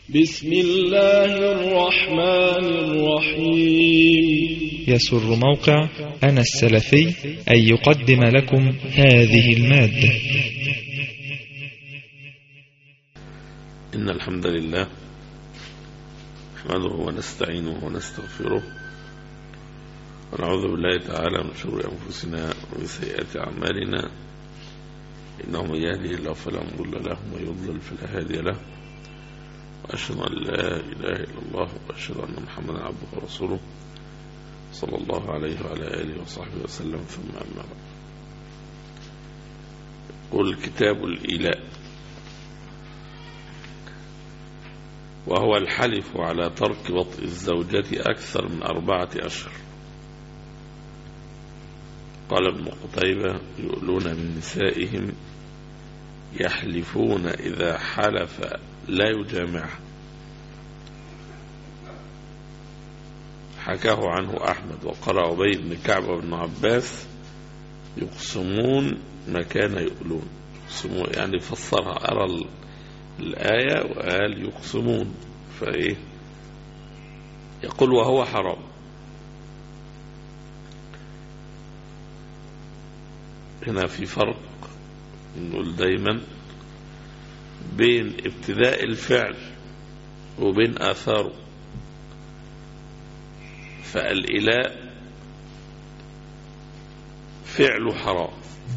بسم الله الرحمن الرحيم. يسر موقع أنا السلفي أن يقدم لكم هذه المادة. إن الحمد لله نحمده ونستعينه ونستغفره ونعوذ بالله تعالى من شرور أنفسنا ومن سيئات أعمالنا، إنه من يهدي الله فلا مضل له ومن يضلل فلا هادي له، وأشهد أن لا إله إلا الله وأشهد أن محمدا عبده ورسوله صلى الله عليه وعلى آله وصحبه وسلم. ثم أما بعد، يقول كتاب الإيلاء: وهو الحلف على ترك وطء الزوجة أكثر من 4 أشهر. قال ابن قتيبة: يؤلون من نسائهم يحلفون إذا حلف لا يجامعها. حكاه عنه أحمد. وقال أبي بن كعب بن عباس: يقسمون ما كان يؤلون. يقسمون يعني فسرها، أرى الآية وقال يقسمون، فإيه يقول وهو حرام. هنا في فرق نقول دايما بين ابتداء الفعل وبين آثاره. فالإلاء فعله حرام.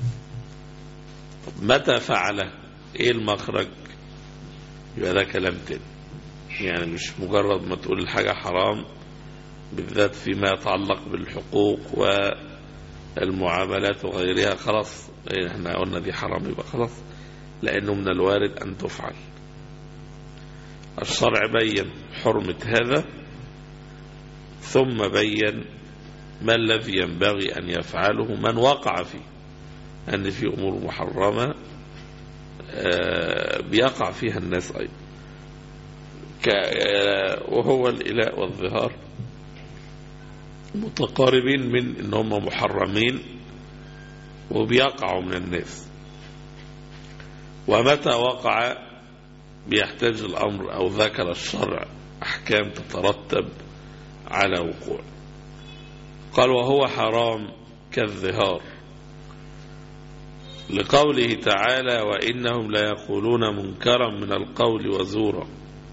طب متى فعله؟ ايه المخرج؟ يبقى ده كلام تاني، يعني مش مجرد ما تقول الحاجة حرام بالذات فيما يتعلق بالحقوق والمعاملات وغيرها خلاص احنا قلنا دي حرام يبقى خلاص، لأنه من الوارد أن تفعل. الشرع بين حرمة هذا ثم بين ما الذي ينبغي أن يفعله من وقع فيه، أن في أمور محرمة بيقع فيها الناس أيضا، وهو الإلاء والظهار متقاربين من أنهم محرمين وبيقعوا من الناس. ومتى وقع بيحتاج الأمر أو ذكر الشرع أحكام تترتب على وقوع. قال وهو حرام كالظهار، لقوله تعالى: وإنهم ليقولون منكرا من القول وزورا،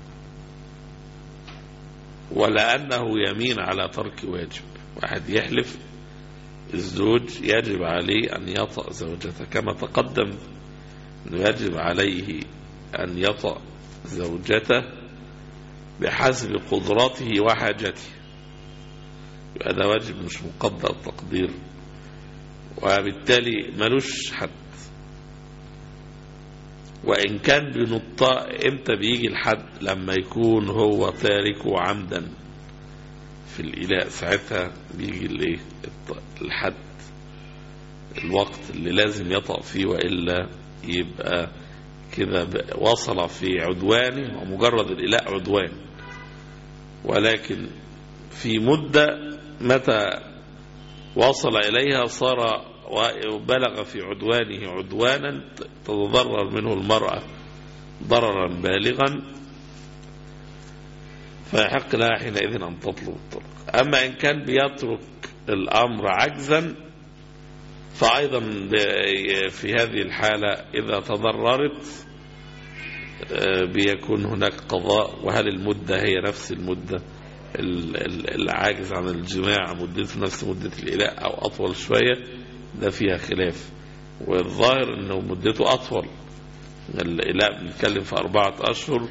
ولأنه يمين على ترك واجب. واحد يحلف الزوج يجب عليه أن يطأ زوجته، كما تقدم أنه يجب عليه أن يطأ زوجته بحسب قدرته وحاجته، يبقى ده واجب مش مقدر تقدير، وبالتالي ملوش حد. وإن كان بنطاء امتى بيجي الحد؟ لما يكون هو تاركه عمدا في الإلاء، ساعتها بيجي الحد، الوقت اللي لازم يطأ فيه، وإلا يبقى كده وصل في عدوانه، ومجرد الإلاء عدوان. ولكن في مدة متى وصل إليها صار وبلغ في عدوانه عدوانا تتضرر منه المرأة ضررا بالغا، فيحق لها حينئذ أن تطلب الطلاق. أما إن كان بيترك الأمر عجزا، فأيضا في هذه الحالة إذا تضررت بيكون هناك قضاء. وهل المدة هي نفس المدة العاجز عن الجماع مدته نفس مدة الإلاء أو أطول شوية؟ ده فيها خلاف، والظاهر أنه مدته أطول. الإلاء بنتكلم في 4 أشهر،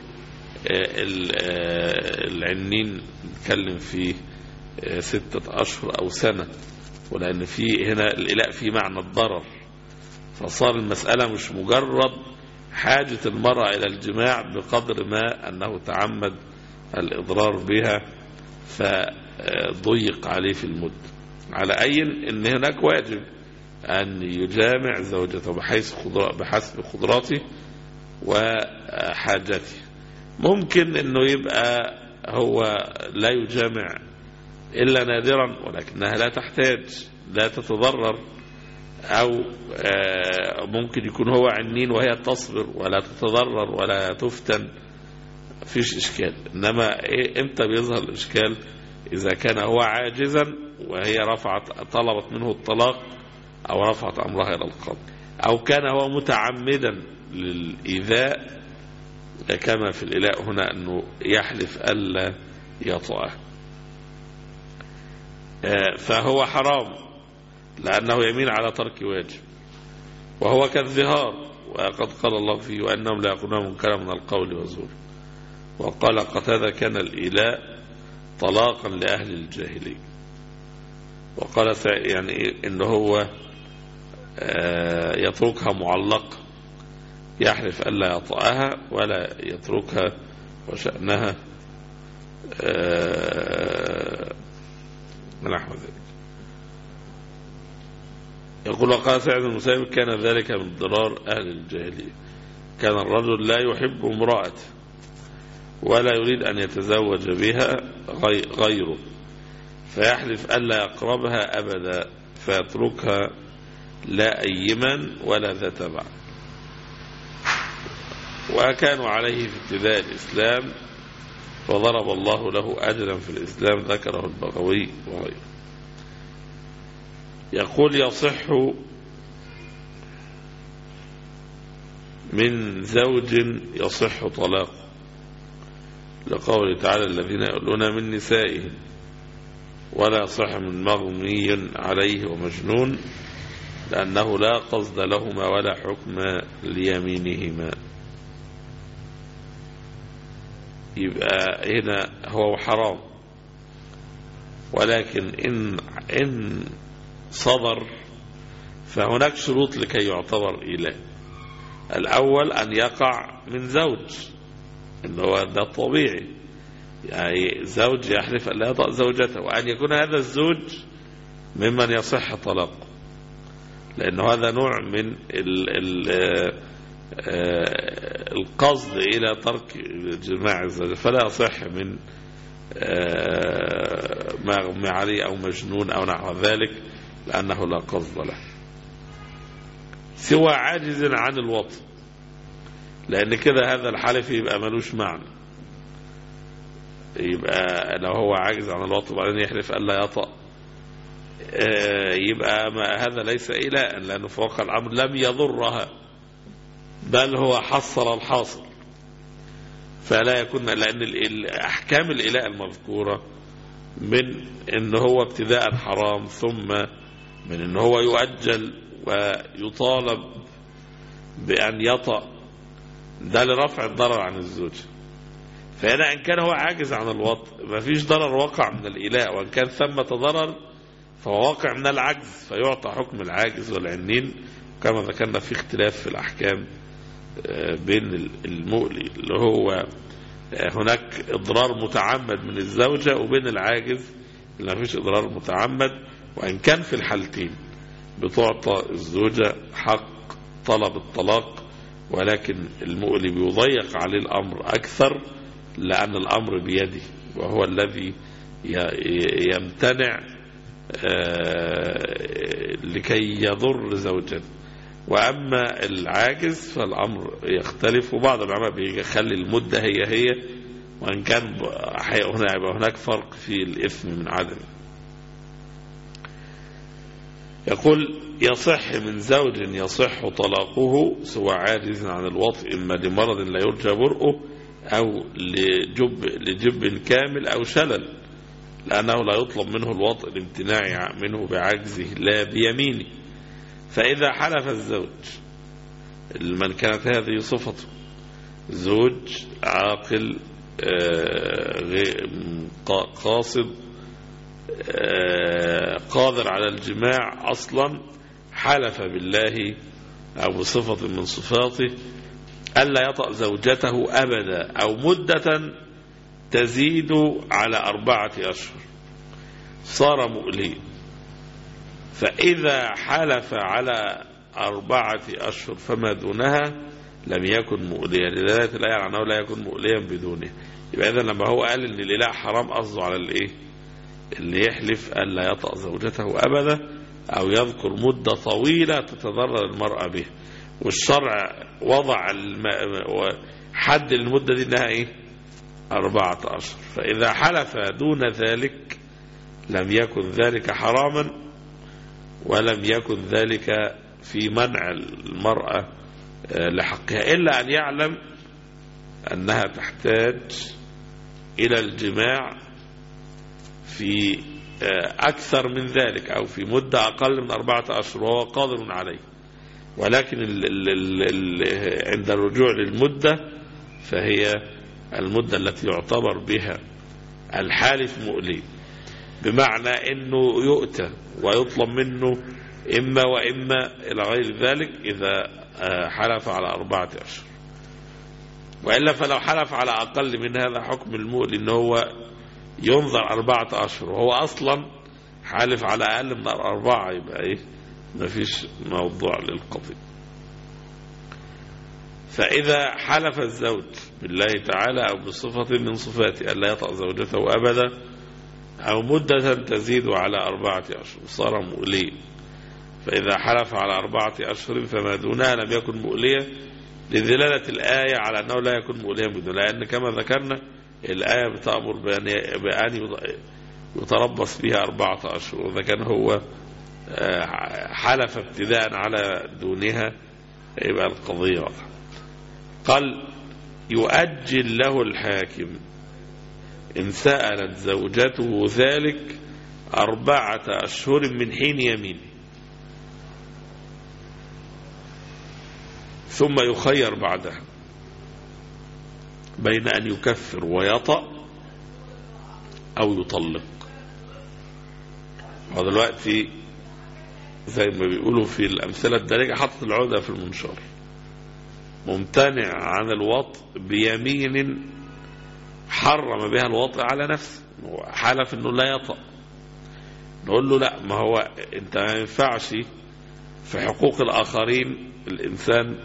العنين بنتكلم في 6 أشهر أو سنة، ولأن في هنا الإلاء في معنى الضرر، فصار المسألة مش مجرد حاجة المرأة إلى الجماع بقدر ما أنه تعمد الإضرار بها فضيق عليه في المدة. على أي أن هناك واجب أن يجامع زوجته بحسب قدراته وحاجته. ممكن أنه يبقى هو لا يجامع إلا نادرا، ولكنها لا تحتاج، لا تتضرر، أو ممكن يكون هو عنين وهي تصبر ولا تتضرر ولا تفتن، فيش إشكال. إنما إمتى بيظهر الإشكال؟ إذا كان هو عاجزا وهي طلبت منه الطلاق أو رفعت أمرها إلى القاضي، أو كان هو متعمدا للإيذاء كما في الإلاء هنا أنه يحلف ألا يطأه، فهو حرام لأنه يميل على ترك واجب، وهو كالظهار، وقد قال الله فيه وأنهم لا يقولون منكرا من القول وزور. وقال قتادة كان الإلاء طلاقا لأهل الجاهلية. وقال يعني إنه هو يتركها معلقة، يحلف ألا يطأها ولا يتركها وشأنها من نحو ذلك. يقول وقال سعيد بن المسيب كان ذلك من ضرار أهل الجاهلية، كان الرجل لا يحب امرأته ولا يريد أن يتزوج بها غيره، فيحلف ألا يقربها أبدا فيتركها لا أيما ولا ذات بعد. وكانوا عليه في ابتداء الإسلام وضرب الله له أجرا في الإسلام، ذكره البغوي وغيره. يقول يصح من زوج يصح طلاقه، لقوله تعالى الذين يؤلون من نسائهم، ولا يصح من مغمي عليه ومجنون، لأنه لا قصد لهما ولا حكم ليمينهما. يبقى هنا هو حرام، ولكن إن صدر فهناك شروط لكي يعتبر إله. الأول أن يقع من زوج، إنه هو ده طبيعي، يعني زوج يحلف أن لا يطأ زوجته، وأن يكون هذا الزوج ممن يصح طلاقه، لأنه هذا نوع من القصد إلى ترك جماع الزوجة، فلا يصح من مغمى عليه أو مجنون أو نحو ذلك، لأنه لا قصد له، سوى عاجز عن الوطء، لأن كده هذا الحلف يبقى ملوش معنى. يبقى لو هو عاجز عن الوطء وبعدين يحلف ألا يطأ، يبقى هذا ليس إلاء، لأنه في واقع الأمر لم يضرها، بل هو حصل الحاصل، فلا يكون، لأن أحكام الإلاء المذكورة من إن هو ابتداء حرام، ثم من إن هو يؤجل ويطالب بأن يطأ، ده لرفع الضرر عن الزوج. فهنا إن كان هو عاجز عن الوطء ما فيش ضرر وقع من الإلاء، وإن كان ثمة ضرر فهو واقع من العجز، فيعطى حكم العاجز والعنين، كما ذكرنا في اختلاف في الأحكام بين المؤلي اللي هو هناك إضرار متعمد من الزوجة، وبين العاجز اللي ما فيش إضرار متعمد. وإن كان في الحالتين بتعطى الزوجة حق طلب الطلاق، ولكن المؤلي بيضيق عليه الأمر أكثر، لأن الأمر بيده وهو الذي يمتنع لكي يضر زوجته. وأما العاجز فالأمر يختلف، وبعض العلماء بيخلي المدة هي وإن كان هناك فرق في الإثم من عدم. يقول يصح من زوج يصح طلاقه سوى عاجز عن الوطء، إما لمرض لا يرجى برؤه، أو لجب كامل أو شلل، لأنه لا يطلب منه الوطء لامتناع منه بعجزه لا بيمينه. فإذا حلف الزوج، من كانت هذه صفته، زوج عاقل قاصد قادر على الجماع أصلا، حلف بالله أو بصفة من صفاته ألا يطأ زوجته أبدا أو مدة تزيد على 4 أشهر، صار مؤليا. فإذا حلف على 4 أشهر فما دونها لم يكن مؤليا، لذلك لا يعني أنه لا يكون مؤليا بدونه. يبقى إذن لما هو قال إن الإله حرام قصده على الإيه؟ اللي يحلف ألا يطأ زوجته أبدا، أو يذكر مدة طويلة تتضرر المرأة به، والشرع وضع حد المدة دي إنها إيه؟ 4 أشهر. فإذا حلف دون ذلك لم يكن ذلك حراما، ولم يكن ذلك في منع المرأة لحقها، إلا أن يعلم أنها تحتاج إلى الجماع في أكثر من ذلك أو في مدة أقل من 4 أشهر وهو قادر عليه. ولكن عند الرجوع للمدة فهي المدة التي يعتبر بها الحالف مؤلم، بمعنى أنه يؤتى ويطلب منه إما وإما إلى غير ذلك إذا حلف على 4 أشهر. وإلا فلو حلف على أقل من هذا حكم المؤلم إنه هو ينظر 4 أشهر وهو أصلا حالف على أقل من 4، يبقى إيه؟ مفيش موضوع للقضية. فإذا حلف الزوج بالله تعالى أو بصفة من صفاته ألا يطأ زوجته أبدا أو مدة تزيد على 4 أشهر صار مؤليا. فإذا حلف على 4 أشهر فما دونها لم يكن مؤليا، لدلالة الآية على أنه لا يكون مؤليا بدون، لأن كما ذكرنا الآية بتأمر بأن يتربص بها 4 أشهر، وإذا كان هو حلف ابتداء على دونها يبقى القضية واضحة. قال يؤجل له الحاكم إن سألت زوجته ذلك 4 أشهر من حين يمينه، ثم يخير بعدها بين أن يكفر ويطأ أو يطلق. ودلوقتي زي ما بيقولوا في الأمثلة الدارجة حطت العودة في المنشار، ممتنع عن الوطء بيمين حرم بها الوطء على نفسه، حلف انه لا يطأ، نقول له لا، ما هو انت ما ينفعش في حقوق الآخرين الإنسان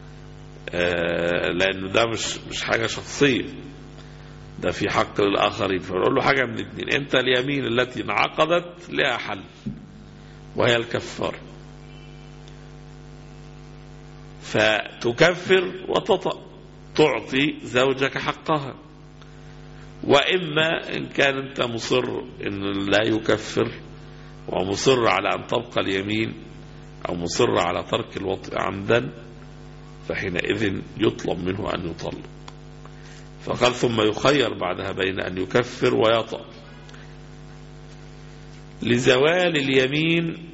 لأنه ده مش حاجة شخصية، ده في حق الآخرين. فنقول له حاجة من الاثنين، انت اليمين التي انعقدت لها حل وهي الكفار، فتكفر وتطأ تعطي زوجك حقها. وإما إن كان أنت مصر إن لا يكفر ومصر على أن تبقى اليمين أو مصر على ترك الوطء عمدا، فحينئذ يطلب منه أن يطلق. فقال ثم يخير بعدها بين أن يكفر ويطأ لزوال اليمين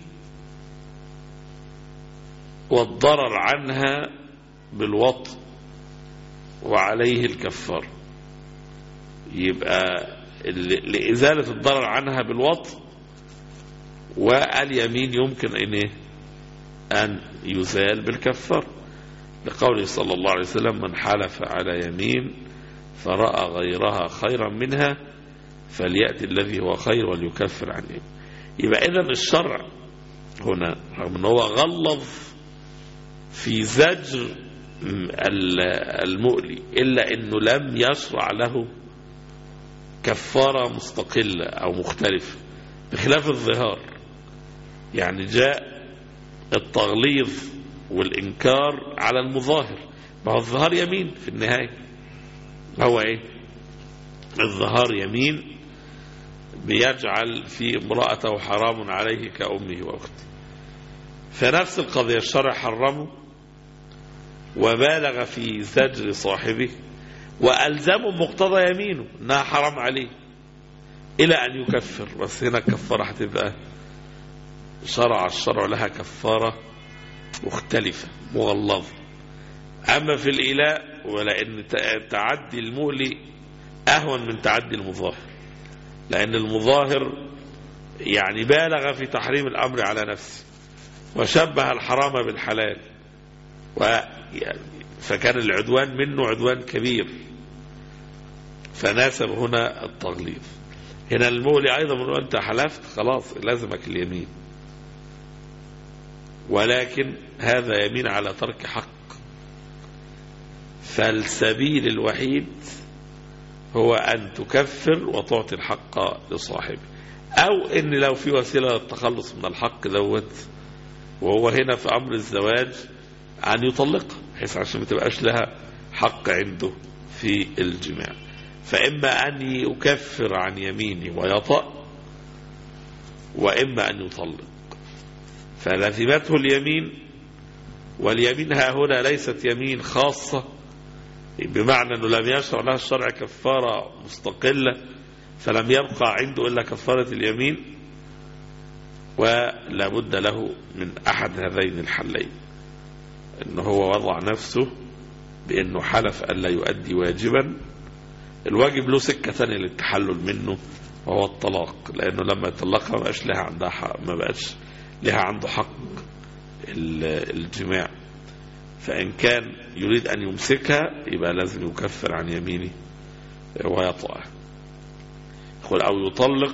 والضرر عنها بالوطء وعليه الكفار. يبقى لإزالة الضرر عنها بالوطء واليمين يمكن أن يزال بالكفار، لقوله صلى الله عليه وسلم من حلف على يمين فرأى غيرها خيرا منها فليأتي الذي هو خير وليكفر عن يمين. يبقى إذن الشرع هنا رغم أنه هو غلظ في زجر المؤلي إلا أنه لم يشرع له كفارة مستقلة أو مختلفة، بخلاف الظهار. يعني جاء التغليظ والإنكار على المظاهر، ما هو الظهار يمين في النهاية، هو إيه؟ الظهار يمين بيجعل في امرأته حرام عليه كأمه وأخته. فنفس القضية الشرع حرمه وبالغ في زجر صاحبه وألزمه مقتضى يمينه انها حرام عليه إلى أن يكفر. بس هنا الكفارة هتبقى شرع الشرع لها كفارة مختلفة مغلظة. أما في الإيلاء ولأن تعدي المؤلي أهون من تعدي المظاهر، لأن المظاهر يعني بالغ في تحريم الأمر على نفسه وشبه الحرام بالحلال، فكان العدوان منه عدوان كبير، فناسب هنا التغليظ. هنا المولي أيضا من أنت حلفت خلاص لازمك اليمين، ولكن هذا يمين على ترك حق، فالسبيل الوحيد هو أن تكفر وتعطي الحق لصاحبه، أو إن لو في وسيلة للتخلص من الحق دوت، وهو هنا في أمر الزواج أن يطلقها بحيث عشان ما تبقاش لها حق عنده في الجماع. فإما أن يكفر عن يمينه ويطأ، وإما أن يطلق، فلزمته اليمين. واليمين ها هنا ليست يمين خاصة بمعنى أنه لم يشرع لها الشرع كفارة مستقلة فلم يبقى عنده إلا كفارة اليمين، ولا بد له من أحد هذين الحلين، أنه هو وضع نفسه بأنه حلف ألا يؤدي واجبا. الواجب له سكة ثانية للتحلل منه وهو الطلاق، لأنه لما يطلقها ما بقاش لها عندها حق، ما بقاش لها عنده حق الجماع. فإن كان يريد أن يمسكها يبقى لازم يكفر عن يمينه ويطأها. أو يطلق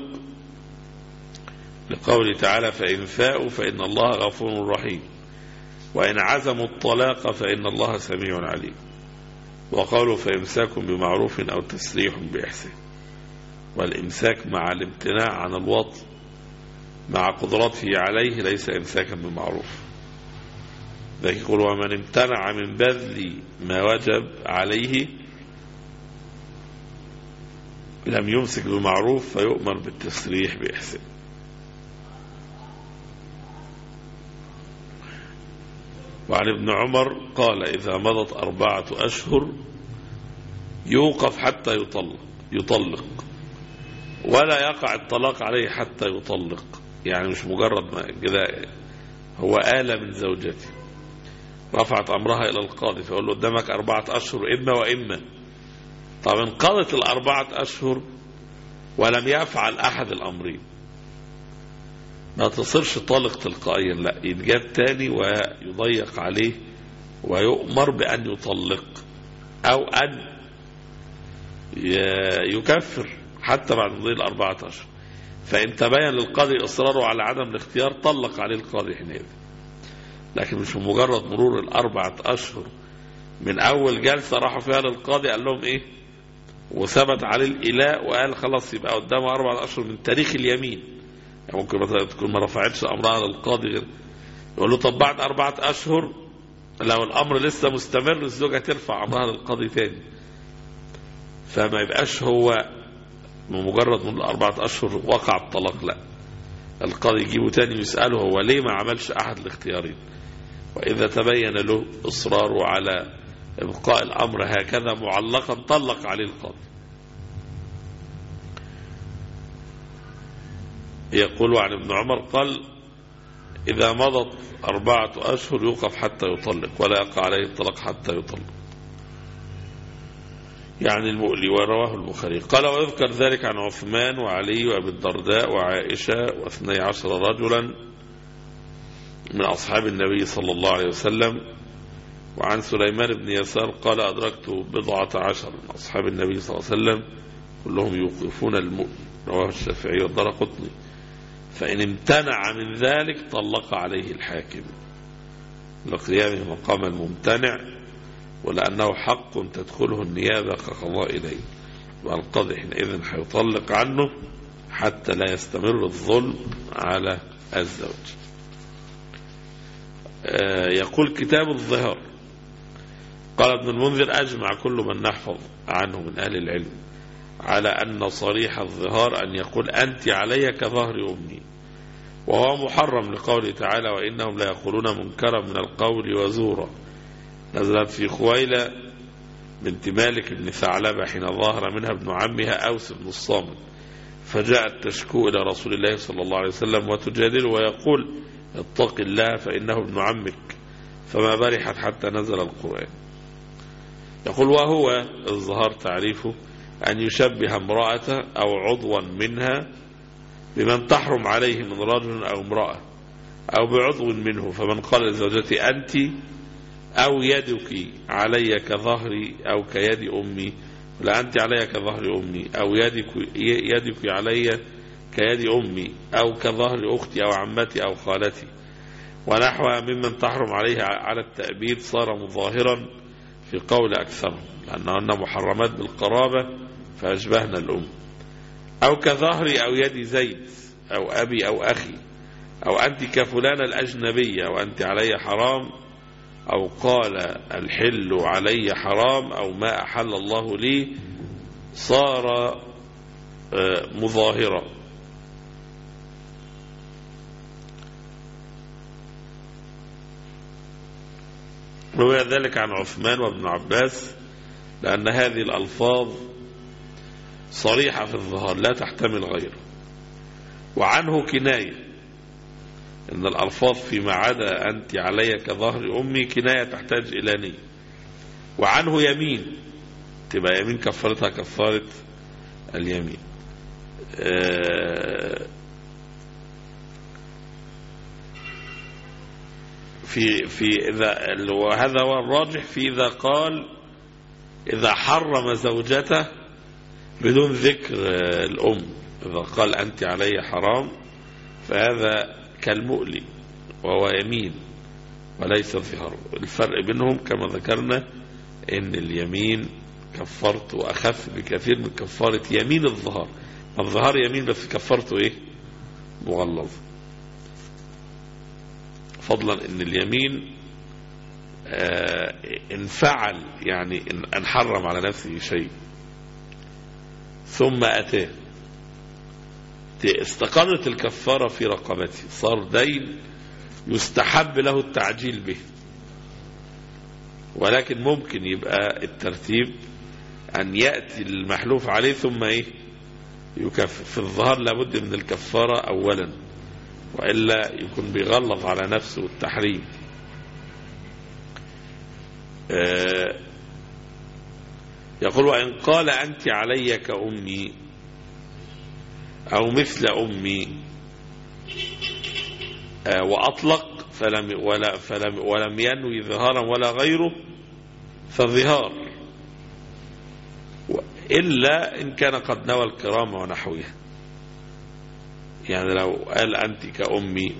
لقوله تعالى فإن فاءوا فإن الله غفور رحيم، وإن عزموا الطلاق فإن الله سميع عليم. وقالوا فإمساك بمعروف أو تسريح بإحسان. والإمساك مع الامتناع عن الوطء مع قدرته عليه ليس إمساكا بمعروف. ذلك يقول ومن امتنع من بذل ما وجب عليه لم يمسك بمعروف فيؤمر بالتسريح بإحسان. وعن ابن عمر قال إذا مضت 4 أشهر يوقف حتى يطلق ولا يقع الطلاق عليه حتى يطلق. يعني مش مجرد ما كده هو آلة من زوجته رفعت أمرها إلى القاضي فيقول له قدامك 4 أشهر إما وإما. طب انقضت 4 أشهر ولم يفعل أحد الأمرين ما تصيرش طالق تلقائيا، لا، يتجاب تاني ويضيق عليه ويؤمر بأن يطلق أو أن يكفر حتى بعد مضي 4 أشهر. فإن تبين للقاضي إصراره على عدم الاختيار طلق عليه القاضي حينئذ. لكن مش مجرد مرور 4 أشهر من أول جلسة راحوا فيها للقاضي قال لهم إيه وثبت عليه الإلاء وقال خلاص يبقى قدامه 4 أشهر من تاريخ اليمين. يعني ممكن مثلا تكون ما رفعتش أمرها للقاضي غير يقول له طب بعد 4 أشهر لو الأمر لسه مستمر الزوجة ترفع أمرها للقاضي تاني. فما يبقاش هو بمجرد من 4 أشهر وقع الطلاق، لا، القاضي يجيبه تاني ويسأله هو ليه ما عملش أحد الاختيارين. وإذا تبين له إصراره على إبقاء الأمر هكذا معلقا طلق عليه القاضي. يقول عن ابن عمر قال إذا مضت 4 أشهر يوقف حتى يطلق ولا يقع عليه الطلاق حتى يطلق. يعني المؤلي. ورواه البخاري. قال ويذكر ذلك عن عثمان وعلي وأبي الدرداء وعائشة و12 رجلا من أصحاب النبي صلى الله عليه وسلم. وعن سليمان بن يسار قال أدركت 17 من أصحاب النبي صلى الله عليه وسلم كلهم يوقفون المؤمن. رواه الشافعي والدارقطني. فإن امتنع من ذلك طلق عليه الحاكم لقيامه مقام الممتنع ولأنه حق تدخله النيابة كقضاء إليه، والقاضي حينئذ هيطلق عنه حتى لا يستمر الظلم على الزوج. يقول كتاب الظهار قال ابن المنذر أجمع كل من نحفظ عنه من أهل العلم على أن صريح الظهار أن يقول أنت علي كظهر أمي، وهو محرم لقوله تعالى وإنهم لا يقولون منكرا من القول وزورا. نزلت في خويلة بنت مالك بن ثعلبة حين ظاهر منها ابن عمها أوس بن الصامت فجاءت تشكو إلى رسول الله صلى الله عليه وسلم وتجادله ويقول اتق الله فإنه ابن عمك، فما برحت حتى نزل القرآن. يقول وهو الظهار تعريفه أن يشبه امرأة أو عضوا منها بمن تحرم عليه من رجل أو امرأة أو بعضو منه، فمن قال لزوجتي أنت أو يدك علي كظهري أو كيد أمي، لا أنت علي كظهر أمي أو يدك علي كيد أمي أو كظهر أختي أو عمتي أو خالتي ونحوها ممن تحرم عليه على التأبيد صار مظاهرا في قول أكثرهم لأنهن محرمات بالقرابة فأشبهنا الأم، أو كظهري أو يد زيد أو أبي أو أخي، أو أنت كفلان الأجنبية أو أنت علي حرام، أو قال الحل علي حرام أو ما أحل الله لي صار مظاهرا. روي ذلك عن عثمان وابن عباس لأن هذه الألفاظ صريحة في الظهار لا تحتمل غيره. وعنه كناية، إن الألفاظ فيما عدا أنت علي كظهر أمي كناية تحتاج إلى نية. وعنه يمين، تبقى يمين كفارتها كفارة اليمين. في إذا، وهذا هو الراجح في إذا قال إذا حرم زوجته بدون ذكر الأم، إذا قال أنت علي حرام فهذا كالمؤلي وهو يمين وليس ظهار. الفرق بينهم كما ذكرنا إن اليمين كفرته أخف بكثير من كفارة يمين الظهار. الظهار يمين بس كفرته إيه؟ مغلظ، فضلا إن اليمين إن فعل يعني إن حرم على نفسه شيء ثم أتاه استقرت الكفارة في رقبته، صار دين يستحب له التعجيل به، ولكن ممكن يبقى الترتيب أن يأتي المحلوف عليه ثم إيه يكفر. في الظهر لابد من الكفارة أولا، وإلا يكون بيغلظ على نفسه التحريم. يقول وإن قال أنت علي كأمي أو مثل أمي وأطلق ولم ينوي ظهارا ولا غيره فظهار، إلا إن كان قد نوى الكرامة ونحوها. يعني لو قال أنت كأمي،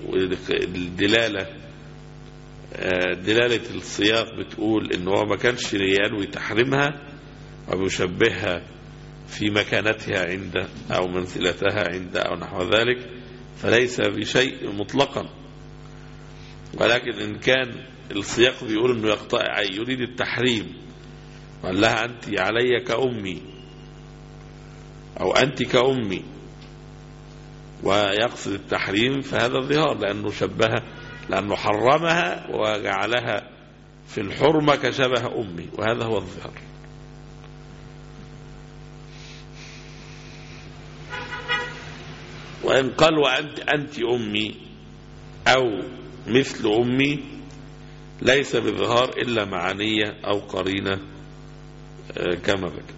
دلالة السياق بتقول إن هو ما كانش ينوي تحريمها ويشبهها في مكانتها عنده أو منزلتها عنده أو نحو ذلك، فليس بشيء مطلقا. ولكن إن كان السياق بيقول إنه يقطع يريد التحريم وقال لها أنت علي كأمي أو أنت كأمي ويقصد التحريم، فهذا ظهار لأنه حرمها وجعلها في الحرمة كشبه أمي، وهذا هو الظهار. وإن قال أنت أمي أو مثل أمي ليس بظهار إلا مع نية أو قرينة كما ذكر.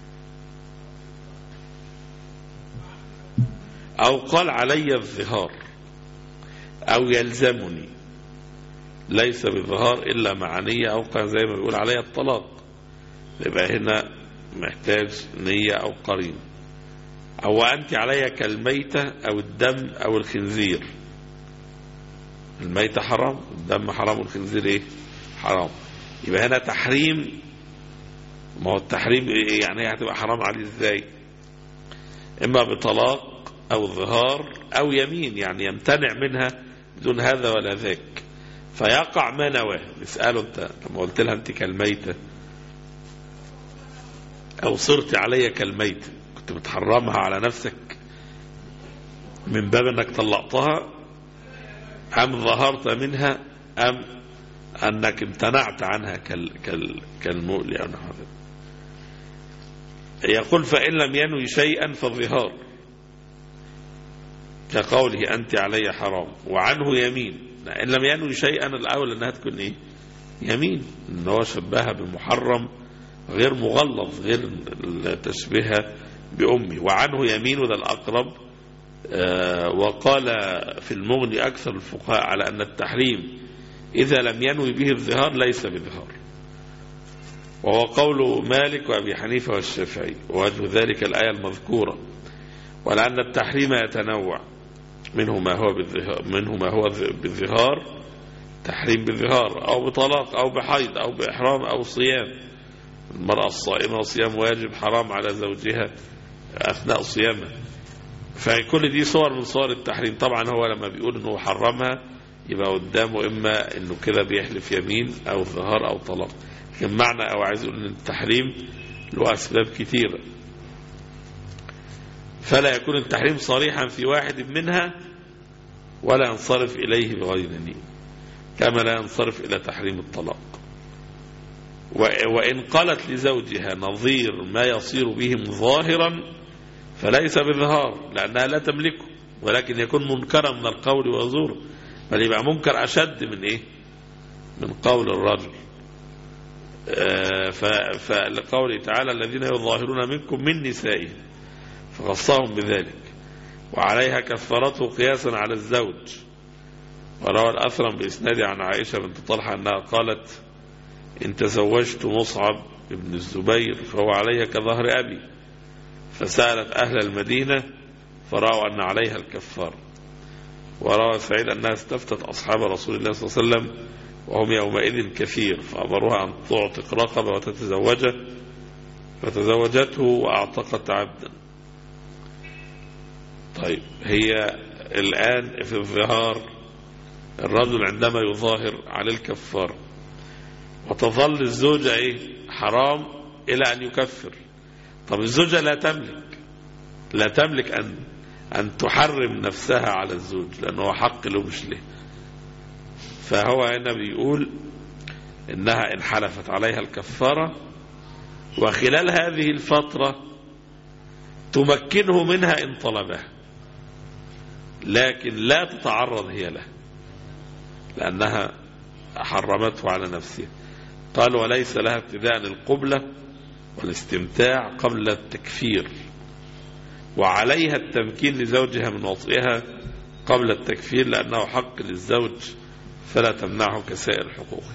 أو قال علي الظهار أو يلزمني ليس بظهار إلا مع نية أو قرينة، زي ما بيقول علي الطلاق، يبقى هنا محتاج نية أو قرينة. أو أنت علي كالميتة أو الدم أو الخنزير. الميتة حرام، الدم حرام، والخنزير إيه؟ حرام. يبقى هنا تحريم. ما هو التحريم يعني هي هتبقى حرام عليه إزاي؟ إما بطلاق أو ظهار أو يمين، يعني يمتنع منها بدون هذا ولا ذاك، فيقع ما نواه. نسأله أنت لما قلت لها أنت كالميتة أو صرت علي كالميتة، كنت بتحرمها على نفسك من باب أنك طلقتها أم ظهرت منها أم أنك امتنعت عنها كالمؤلي أو نحو ذلك؟ يقول فإن لم ينوي شيئا فالظهار كقوله أنت علي حرام. وعنه يمين، إن لم ينوي شيئا الأول أنها تكون إيه؟ يمين، إن هو شبهها بمحرم غير مغلظ، غير تشبهها بأمي. وعنه يمين، وده الأقرب. وقال في المغني أكثر الفقهاء على أن التحريم إذا لم ينوي به الظهار ليس بظهار، وهو قول مالك وأبي حنيفة والشافعي. ووجه ذلك الآية المذكورة، ولأن التحريم يتنوع، منه ما هو بالظهار، تحريم بالظهار أو بطلاق أو بحيض أو بإحرام أو صيام. المرأة الصائمة وصيام واجب حرام على زوجها أثناء صيامها، فكل دي صور من صور التحريم. طبعا هو لما بيقول انه حرمها يبقى قدامه اما انه كده بيحلف يمين او ظهار او طلاق، لكن معنى او عايز يقول ان التحريم له اسباب كثيرة، فلا يكون التحريم صريحا في واحد منها ولا ينصرف إليه بغير دليل، كما لا ينصرف إلى تحريم الطلاق. وإن قالت لزوجها نظير ما يصير بهم ظاهرا فليس بظهار، لأنها لا تملكه، ولكن يكون منكرا من القول وزور، بل يبقى منكر أشد من إيه؟ من قول الرجل. فلقوله تعالى الذين يظاهرون منكم من نسائهم فخصهم بذلك، وعليها كفارته قياسا على الزوج. وروى الأثرم بإسناد عن عائشة بنت طلحة أنها قالت إن تزوجت مصعب بن الزبير فهو علي كظهر أبي، فسألت أهل المدينة فرأوا أن عليها الكفار. وروى سعيد أنها استفتت أصحاب رسول الله صلى الله عليه وسلم وهم يومئذ كثير، فأمروها أن تعتق رقبة وتتزوجه، فتزوجته وأعتقت عبدا. طيب، هي الآن في الظهار الرجل عندما يظاهر على الكفار، وتظل الزوجة حرام إلى أن يكفر. طب الزوجة لا تملك أن تحرم نفسها على الزوج، لأنه حق له مش له. فهو هنا بيقول إنها إن حلفت عليها الكفارة، وخلال هذه الفترة تمكنه منها إن طلبها، لكن لا تتعرض هي له لأنها حرمته على نفسها. قال وليس لها ابتداء القبلة والاستمتاع قبل التكفير، وعليها التمكين لزوجها من وطئها قبل التكفير، لأنه حق للزوج فلا تمنعه كسائر حقوقه.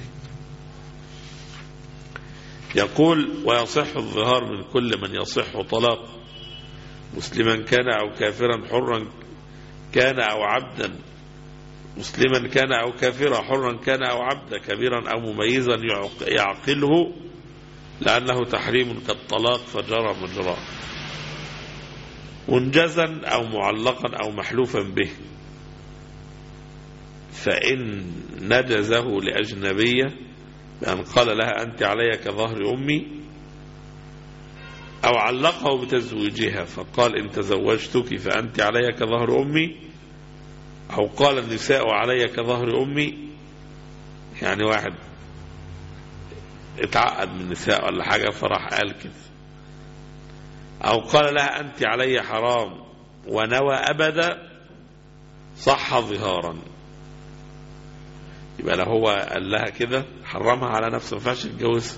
يقول ويصح الظهار من كل من يصح طلاق، مسلما كان أو كافرا، حرا كان أو عبدا، مسلما كان أو كافرا، حرا كان أو عبدا، كبيرا أو مميزا يعقله، لأنه تحريم كالطلاق فجرى مجراه، منجزا أو معلقا أو محلوفا به. فإن نجزه لأجنبية بأن قال لها أنت علي كظهر أمي، أو علقه بتزويجها فقال إن تزوجتك فأنت علي كظهر أمي، أو قال النساء علي كظهر أمي، يعني واحد اتعقد من النساء ولا حاجة فراح قال كده، أو قال لها أنت علي حرام ونوى أبدا، صح ظهارا. يبقى لو هو قال لها كده حرمها على نفسه، ما ينفعش يتجوزها،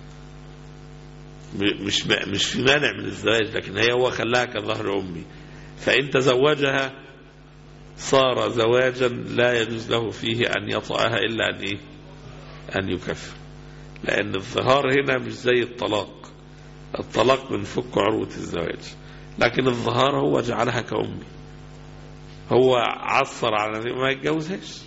مش في مانع من الزواج، لكن هو خلاها كظهر أمي، فإن تزوجها صار زواجا لا يجوز له فيه أن يطأها إلا أن يكفر، لأن الظهار هنا مش زي الطلاق. الطلاق بنفك عروة الزواج، لكن الظهار هو جعلها كأمي، هو عصر على ما يتجوزهاش.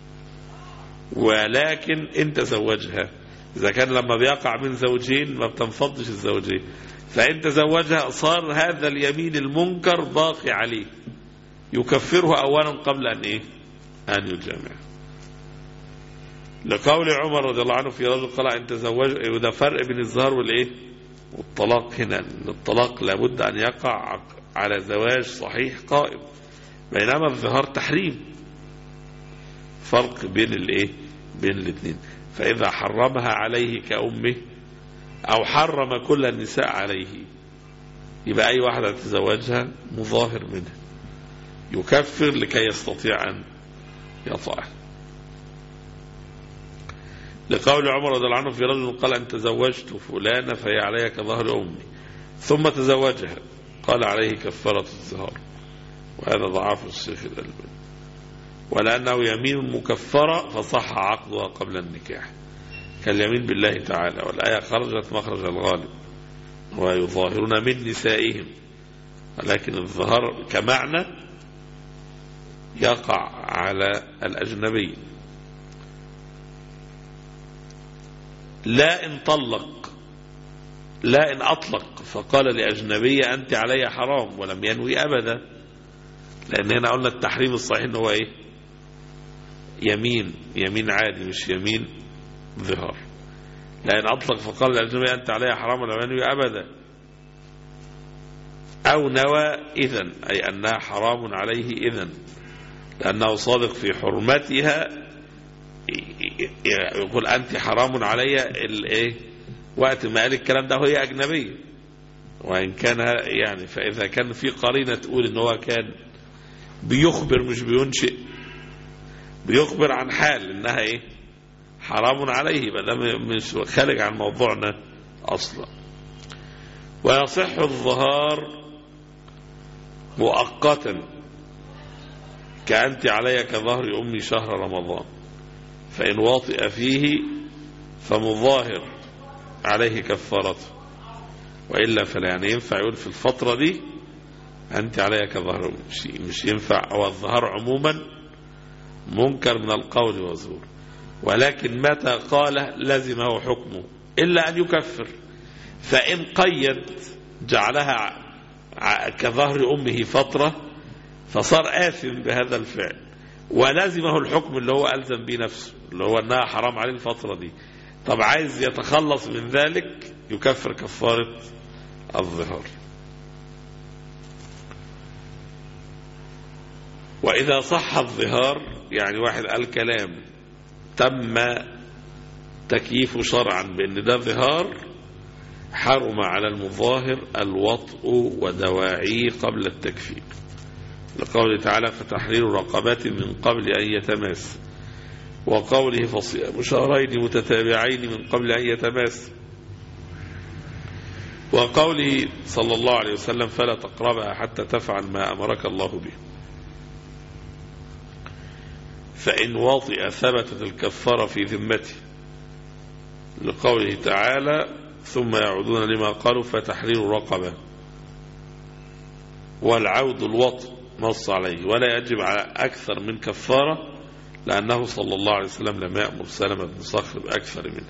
ولكن إن تزوجها، إذا كان لما بيقع من زوجين ما بتنفضش الزوجين، فإن تزوجها صار هذا اليمين المنكر باقي عليه، يكفره أولا قبل أن يجامع. لقول عمر رضي الله عنه في رجل قال إن تزوج، وده فرق بين الظهار والطلاق هنا، إن الطلاق لابد أن يقع على زواج صحيح قائم، بينما الظهار تحريم، فرق بين بين الاثنين. فإذا حرمها عليه كأمه أو حرم كل النساء عليه، يبقى أي واحدة تزوجها مظاهر منها يكفر لكي يستطيع أن يطأه. لقول عمر رضي الله عنه في رجل قال أن تزوجت فلانة فهي علي كظهر أمي، ثم تزوجها قال عليه كفارة الظهار، وهذا ضعاف الشيخ الألباني، ولأنه يمين مكفرة فصح عقدها قبل النكاح كاليمين بالله تعالى، والآية خرجت مخرج الغالب ويظاهرون من نسائهم، ولكن الظهار كمعنى يقع على الأجنبي. لا إن طلق، لا إن أطلق فقال لأجنبية أنت علي حرام ولم ينوي أبدا، لأن هنا قلنا التحريم الصحيح إنه هو يمين عادي مش يمين ظهار. لا إن أطلق فقال لأجنبية أنت علي حرام ولم ينوي أبدا، أو نوى إذن، أي أنها حرام عليه إذن لأنه صادق في حرمتها، يقول أنت حرام علي وقت ما قال الكلام ده وهي أجنبية، وإن كان يعني فإذا كان في قرينة تقول إن هو كان بيخبر مش بينشئ، بيخبر عن حال إنها حرام عليه، بل مش خارج عن موضوعنا أصلا. ويصح الظهار مؤقتا كأنت علي كظهر أمي شهر رمضان، فإن واطئ فيه فمظاهر عليه كفارته، وإلا فلا. يعني ينفع يقول في الفترة دي أنت علي كظهر أمي، مش ينفع. أو الظهار عموما منكر من القول وزور، ولكن متى قال لزمه حكمه إلا أن يكفر. فإن قيد جعلها كظهر أمه فترة فصار آثم بهذا الفعل، ولزمه الحكم اللي هو ألزم به نفسه، اللي هو أنها حرام عليه الفترة دي. طب عايز يتخلص من ذلك يكفر كفارة الظهار. وإذا صح الظهار، يعني واحد قال كلام تم تكييف شرعا بأن ده ظهار، حرم على المظاهر الوطء ودواعيه قبل التكفير، لقوله تعالى فتحرير رقبات من قبل أن يتماس، وقوله فصيام شهرين متتابعين من قبل أن يتماس، وقوله صلى الله عليه وسلم فلا تقربها حتى تفعل ما أمرك الله به. فإن واطئ ثبتت الكفارة في ذمته، لقوله تعالى ثم يعودون لما قالوا فتحرير رقبة، والعود الوطء نص عليه ولا يجب على أكثر من كفارة، لأنه صلى الله عليه وسلم لم يأمر سلمة بن صخر بأكثر منه.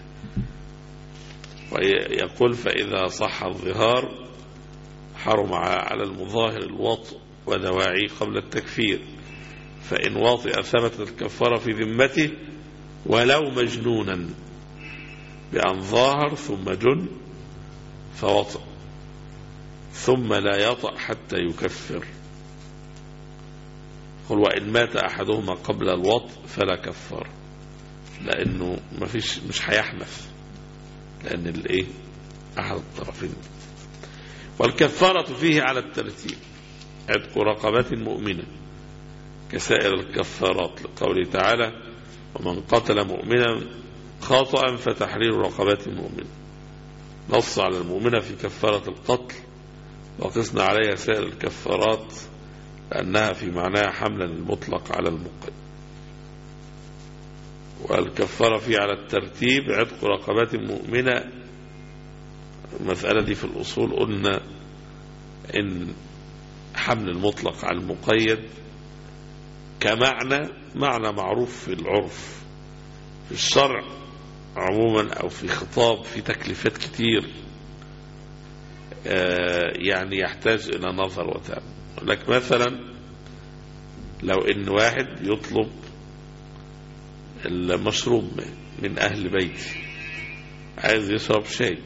ويقول فإذا صح الظهار حرم على المظاهر الوطء ودواعيه قبل التكفير، فإن واطئ ثبتت الكفارة في ذمته ولو مجنونا بأن ظاهر ثم جن فوطئ، ثم لا يطأ حتى يكفر. قل وإن مات أحدهما قبل الوطء فلا كفار، لأنه مش هيحنث، لأن أحد الطرفين. والكفارة فيه على الترتيب، عتق رقبة مؤمنة كسائر الكفارات، لقوله تعالى ومن قتل مؤمنا خاطئا فتحرير رقبة مؤمنة، نص على المؤمنة في كفارة القتل، وقسنا عليها سائر الكفارات لأنها في معناها حملا المطلق على المقيد. والكفارة فيه على الترتيب عتق رقبة مؤمنة. المسألة دي في الأصول قلنا إن حمل المطلق على المقيد كمعنى معروف في العرف، في الشرع عموما أو في خطاب في تكليفات كتير، يعني يحتاج إلى نظر وتأمل. لك مثلا لو إن واحد يطلب المشروب من أهل بيتي، عايز يشرب شاي،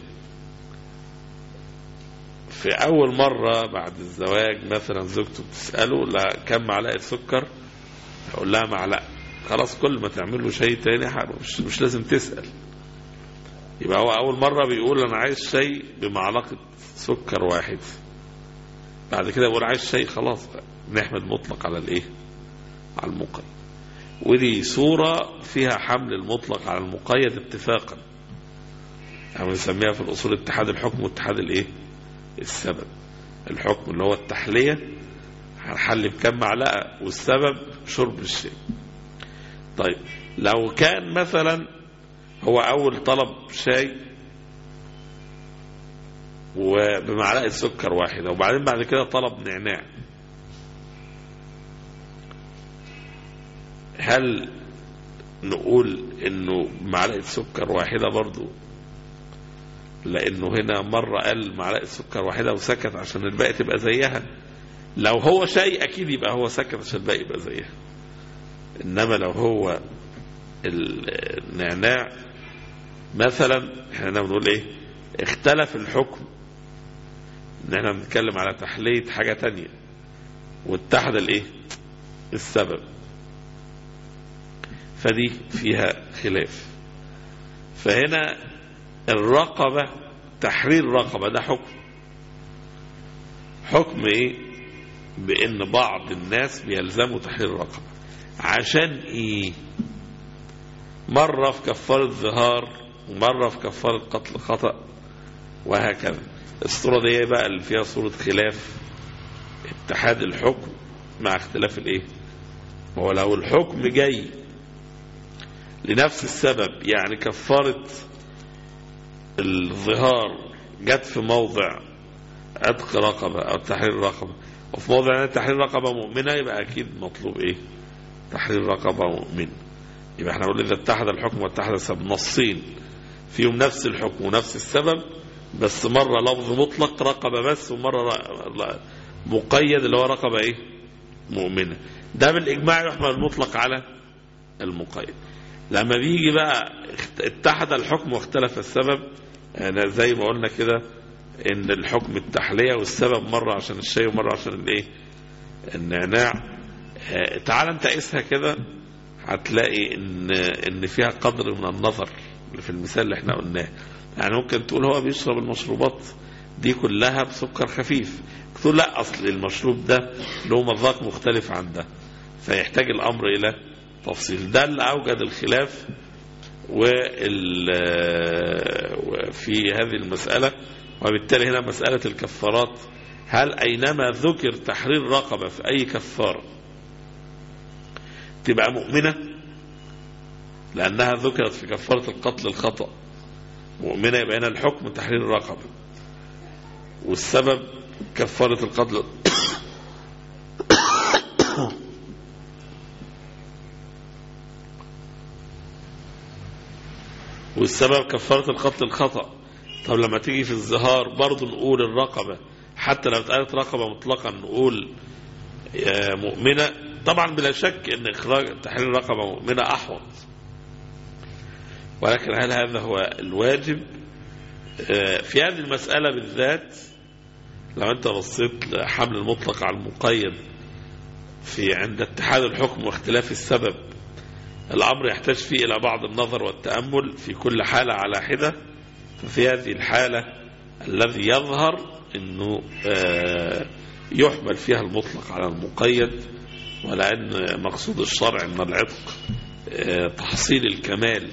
في أول مرة بعد الزواج مثلا زوجته بتسأله لا كم معلقة سكر، يقول لها معلقة، خلاص كل ما تعمل له شاي تاني مش لازم تسأل. يبقى هو أول مرة بيقول أنا عايز شاي بمعلقة سكر واحد، بعد كده يقول عايز شاي، خلاص بقى نحمل مطلق على على المقيد. ودي صورة فيها حمل المطلق على المقيد اتفاقا، يعني نسميها في الأصول اتحاد الحكم واتحاد السبب. الحكم اللي هو التحلية، هنحل بكم معلقة، والسبب شرب الشاي. طيب لو كان مثلا هو أول طلب شاي وبمعلقة سكر واحدة، وبعدين بعد كده طلب نعناع، هل نقول انه معلقة سكر واحدة برضو؟ لانه هنا مرة قال معلقة سكر واحدة وسكت عشان الباقي تبقى زيها. لو هو شيء اكيد يبقى هو سكت عشان الباقي يبقى زيها، انما لو هو النعناع مثلا احنا بنقول اختلف الحكم ان احنا بنتكلم على تحلية حاجة تانية واتحد الايه السبب، فدي فيها خلاف. فهنا الرقبة تحرير رقبة ده حكم ايه؟ بان بعض الناس بيلزموا تحرير رقبة عشان ايه؟ مرة في كفارة ظهار ومرة في كفارة قتل خطأ وهكذا. الصورة دي بقى اللي فيها صورة خلاف اتحاد الحكم مع اختلاف الايه. هو لو الحكم جاي لنفس السبب، يعني كفارة الظهار جت في موضع عتق رقبة او تحرير رقبة، وفي موضع تحرير رقبة مؤمنة، يبقى اكيد مطلوب ايه؟ تحرير رقبة مؤمنة. يبقى احنا نقول اذا اتحد الحكم واتحد السبب، نصين فيهم نفس الحكم ونفس السبب، بس مرة لفظ مطلق رقبة بس، ومرة مقيد اللي هو رقبة ايه؟ مؤمنة. ده بالإجماع يحمل المطلق على المقيد. لما بيجي بقى اتحد الحكم واختلف السبب، أنا زي ما قلنا كده ان الحكم التحلية والسبب مرة عشان الشيء ومرة عشان الايه؟ النعناع. تعال انت قيسها كده، هتلاقي ان فيها قدر من النظر في المثال اللي احنا قلناه. يعني ممكن تقول هو بيشرب المشروبات دي كلها بسكر خفيف، تقول لا، اصل المشروب ده له مذاق مختلف عن ده، فيحتاج الامر الى تفصيل. ده اللي اوجد الخلاف في هذه المسألة. وبالتالي هنا مسألة الكفارات، هل أينما ذكر تحرير رقبة في أي كفارة تبقى مؤمنة لأنها ذكرت في كفارة القتل الخطأ مؤمنة، يبقى هنا الحكم تحرير الرقبة والسبب كفارة القتل والسبب كفارة القتل الخطأ. طب لما تيجي في الزهار برضو نقول الرقبة، حتى لو اتقالت رقبة مطلقا نقول مؤمنة. طبعا بلا شك ان اخراج تحرير الرقبة مؤمنة احوط، ولكن هل هذا هو الواجب في هذه المسألة بالذات؟ لو انت بصيت لحمل المطلق على المقيد في عند اتحاد الحكم واختلاف السبب، الأمر يحتاج فيه إلى بعض النظر والتأمل في كل حالة على حدة. ففي هذه الحالة الذي يظهر أنه يحمل فيها المطلق على المقيد، ولأن مقصود الشرع أن العتق تحصيل الكمال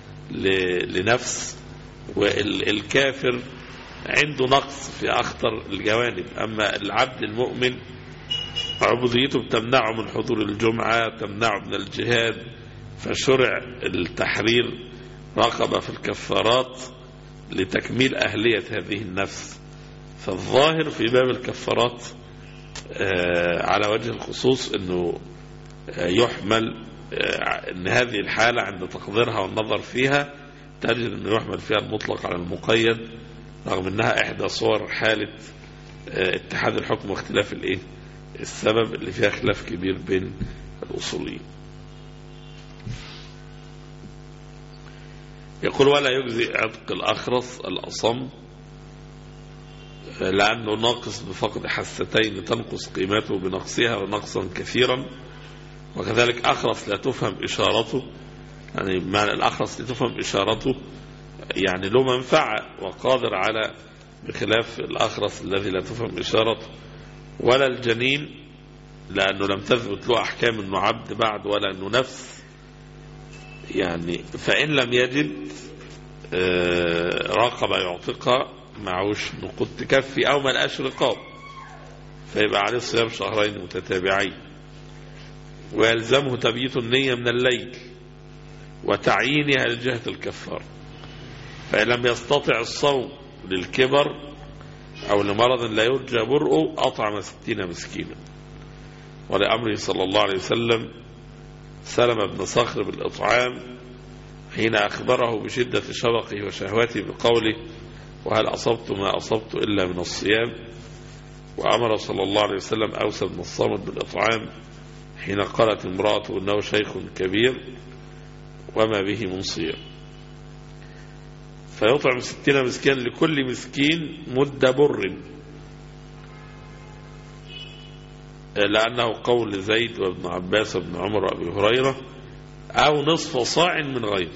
لنفس، والكافر عنده نقص في أخطر الجوانب. أما العبد المؤمن عبوديته بتمنعه من حضور الجمعة، تمنعه من الجهاد، فشرع التحرير رقبة في الكفارات لتكميل أهلية هذه النفس. فالظاهر في باب الكفارات على وجه الخصوص أنه يحمل أن هذه الحالة عند تقديرها والنظر فيها تجد أنه يحمل فيها المطلق على المقيد، رغم أنها إحدى صور حالة اتحاد الحكم واختلاف السبب اللي فيها خلاف كبير بين الأصوليين. يقول ولا يجزي عتق الأخرس الأصم لأنه ناقص بفقد حستين تنقص قيمته بنقصها ونقصا كثيرا، وكذلك أخرس لا تفهم إشارته، يعني معنى الأخرس لا تفهم إشارته يعني له منفعة وقادر على، بخلاف الأخرس الذي لا تفهم إشارته. ولا الجنين لأنه لم تثبت له أحكام أنه عبد بعد ولا أنه نفس، يعني فإن لم يجد رقبة يعتقها معوش نقود تكفي أو ملقاش رقاب، فيبقى عليه صيام شهرين متتابعين، ويلزمه تبييت النية من الليل وتعيينها لجهة الكفار. فإن لم يستطع الصوم للكبر أو لمرض لا يرجى برؤه أطعم 60 مسكينا. ولأمره صلى الله عليه وسلم سلم بن صخر بالإطعام حين أخبره بشدة شوقه وشهوته بقوله وهل أصبت ما أصبت إلا من الصيام. وأمر صلى الله عليه وسلم أوس بن الصامت بالإطعام حين قالت امرأته إنه شيخ كبير وما به من صيام، فيطعم 60 مسكين لكل مسكين مد بر لأنه قول زيد وابن عباس وابن عمر وأبي هريرة، أو نصف صاع من غيره،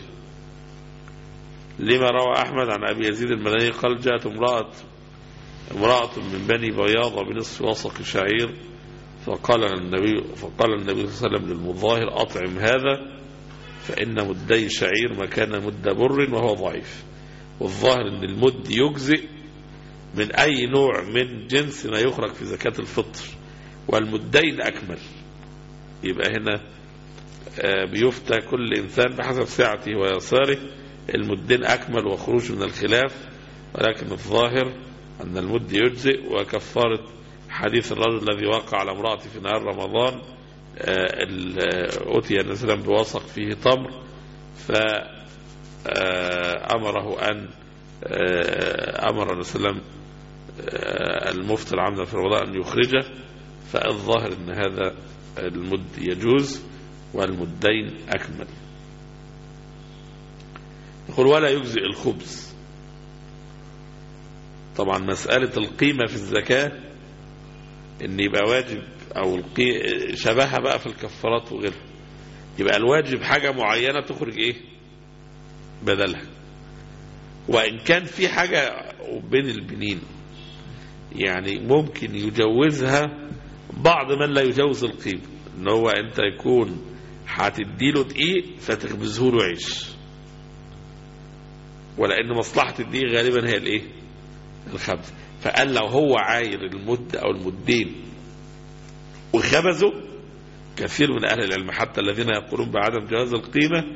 لما روى أحمد عن أبي يزيد المدني قال جاءت امرأة من بني بياض بنصف وسق شعير، فقال النبي صلى الله عليه وسلم للمظاهر أطعم هذا فإن مدي شعير مكان مد بر وهو ضعيف. والظاهر أن المد يجزئ من أي نوع من جنس ما يخرج في زكاة الفطر، والمدين أكمل. يبقى هنا بيفتى كل إنسان بحسب سعته ويساره، المدين أكمل وخروج من الخلاف، ولكن الظاهر أن المد يجزئ. وكفارة حديث الرجل الذي وقع على امرأته في نهار رمضان، أتي النبي صلى الله عليه وسلم بوسق فيه تمر، فأمره أن أمر النبي صلى الله عليه وسلم المفطر عمدا في رمضان أن يخرجه. فالظاهر أن هذا المد يجوز والمدين أكمل. يقول ولا يجزئ الخبز. طبعا مسألة القيمة في الزكاة ان يبقى واجب او شبهها بقى في الكفارات وغيرها، يبقى الواجب حاجة معينة تخرج ايه بدلها، وان كان في حاجة بين البنين يعني ممكن يجوزها بعض من لا يجوز القيمة، ان هو انت يكون هتديله دقيق فتخبزه له عيش، ولان مصلحة الدقيق غالبا هي الايه الخبز. فقال لو هو عاير المد او المدين وخبزه، كثير من اهل العلم حتى الذين يقولون بعدم جواز القيمة،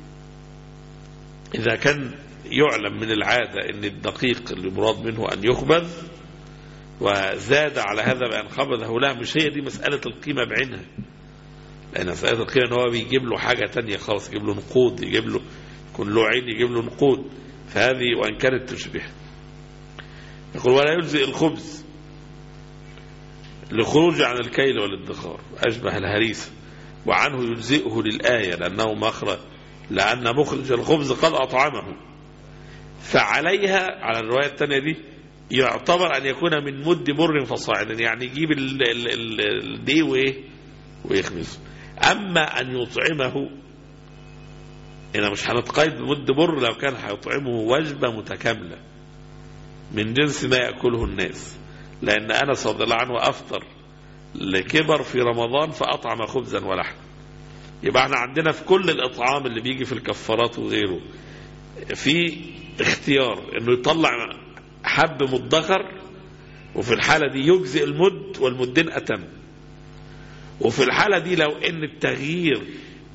اذا كان يعلم من العادة ان الدقيق اللي مراد منه ان يخبز وزاد على هذا بأن خبزه، لا مش هي دي مسألة القيمة بعينها، لأن مسألة القيمة ان هو بيجيب له حاجة تانية خالص، يجيب له نقود، يجيب له يكون له عين يجيب له نقود، فهذه وإن كانت تشبه. يقول ولا يجزئ الخبز لخروج عن الكيل والادخار أشبه الهريسة، وعنه يجزئه للآية لأن مخرج الخبز قد أطعمه، فعليها على الرواية الثانية دي يعتبر أن يكون من مد بر فصاعدا، يعني يجيب الدي ويخبزه. أما أن يطعمه، إذا مش هنتقيد بمد بر، لو كان هيطعمه وجبة متكاملة من جنس ما يأكله الناس، لأن أنس رضي الله عنه أفطر لكبر في رمضان فأطعم خبزا ولحم. يبقى احنا عندنا في كل الإطعام اللي بيجي في الكفارات وغيره في اختيار انه يطلع حب مدخر، وفي الحالة دي يجزئ المد والمدين أتم. وفي الحالة دي لو ان التغيير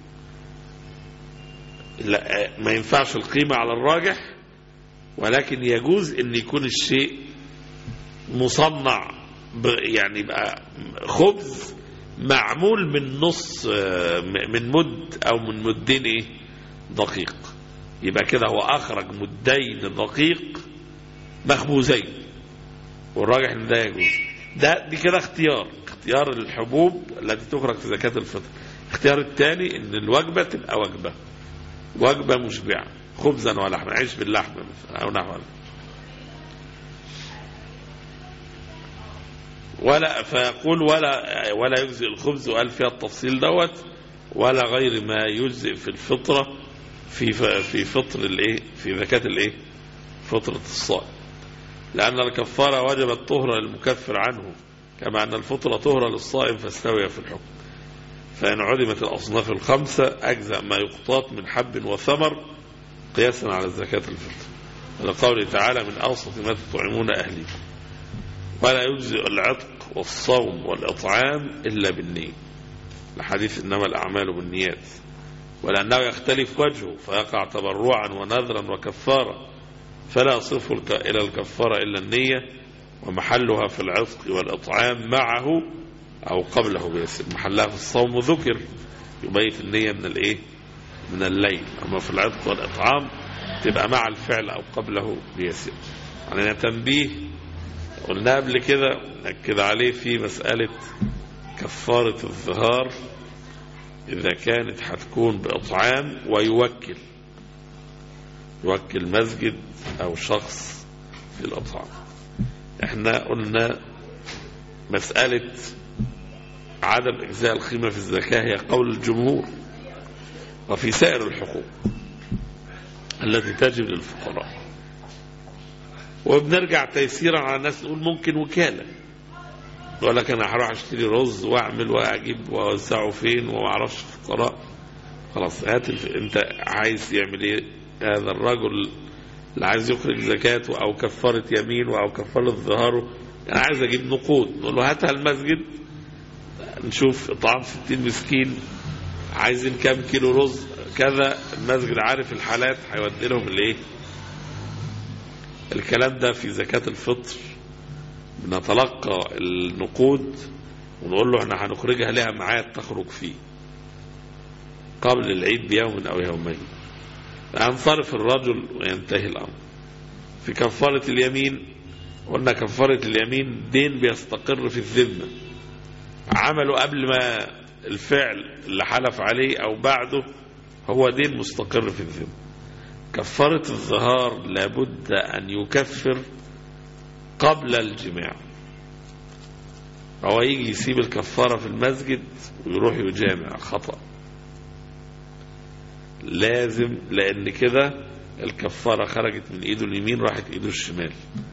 لا ما ينفعش القيمة على الراجح، ولكن يجوز ان يكون الشيء مصنع يعني بقى خبز معمول من نص من مد او من مدين دقيق، يبقى كده هو اخرج مدين دقيق مخبوزين، والراجح ان ده يجوز. دي كده اختيار الحبوب التي تخرج في زكاة الفطر. اختيار الثاني ان الوجبة تبقى وجبة مشبعة، خبزا ولحما، عيش باللحم او نحو. فيقول ولا يجزئ الخبز، وقال فيها التفصيل دوت، ولا غير ما يجزئ في الفطرة في فطر في زكاة فطرة الصائم، لأن الكفارة وجبت طهرة للمكفر عنه، كما أن الفطرة طهرة للصائم فاستوي في الحكم. فإن عدمت الأصناف الخمسة أجزأ ما يقتات من حب وثمر قياسا على زكاة الفطر، لقوله تعالى من أوسط ما تطعمون أهليكم. ولا يجزئ العتق والصوم والإطعام إلا بالنية، لحديث إنما الأعمال بالنيات، ولأنه يختلف وجهه فيقع تبرعا ونذرا وكفارة، فلا يصرف إلى الكفارة إلا النية، ومحلها في العتق والإطعام معه أو قبله بيسير. محلها في الصوم ذكر يبيت النية من الليل، أما في العتق والإطعام تبقى مع الفعل أو قبله بيسير. يعني تنبيه قلنا قبل كده نأكد عليه في مسألة كفارة الظهار، إذا كانت هتكون بإطعام ويوكل مسجد أو شخص في الإطعام. احنا قلنا مسألة عدم إجزاء القيمة في الزكاة هي قول الجمهور، وفي سائر الحقوق التي تجب للفقراء. وبنرجع تيسيرا على الناس، نقول ممكن وكالة، يقول لك أنا هروح أشتري رز وأعمل وأجيب وأوزعه فين وما أعرفش فقراء. خلاص هات أنت عايز يعمل إيه هذا الرجل اللي عايز يخرج زكاته أو كفارة يمين أو كفارة ظهاره؟ أنا عايز أجيب نقود، نقول له هاتها المسجد نشوف إطعام 60 مسكين، عايزين كام كيلو رز كذا، المسجد عارف الحالات هيودي لهم الايه. الكلام ده في زكاة الفطر بنتلقى النقود ونقول له احنا هنخرجها لها ميعاد تخرج فيه قبل العيد بيوم او يومين، ينصرف الرجل وينتهي الامر. في كفارة اليمين قلنا كفارة اليمين دين بيستقر في الذمة، عمله قبل ما الفعل اللي حلف عليه او بعده هو دين مستقر في الذمة. كفارة الظهار لابد ان يكفر قبل الجماع، هو يجي يسيب الكفارة في المسجد ويروح يجامع خطأ، لازم، لان كده الكفارة خرجت من ايده اليمين راحت ايده الشمال،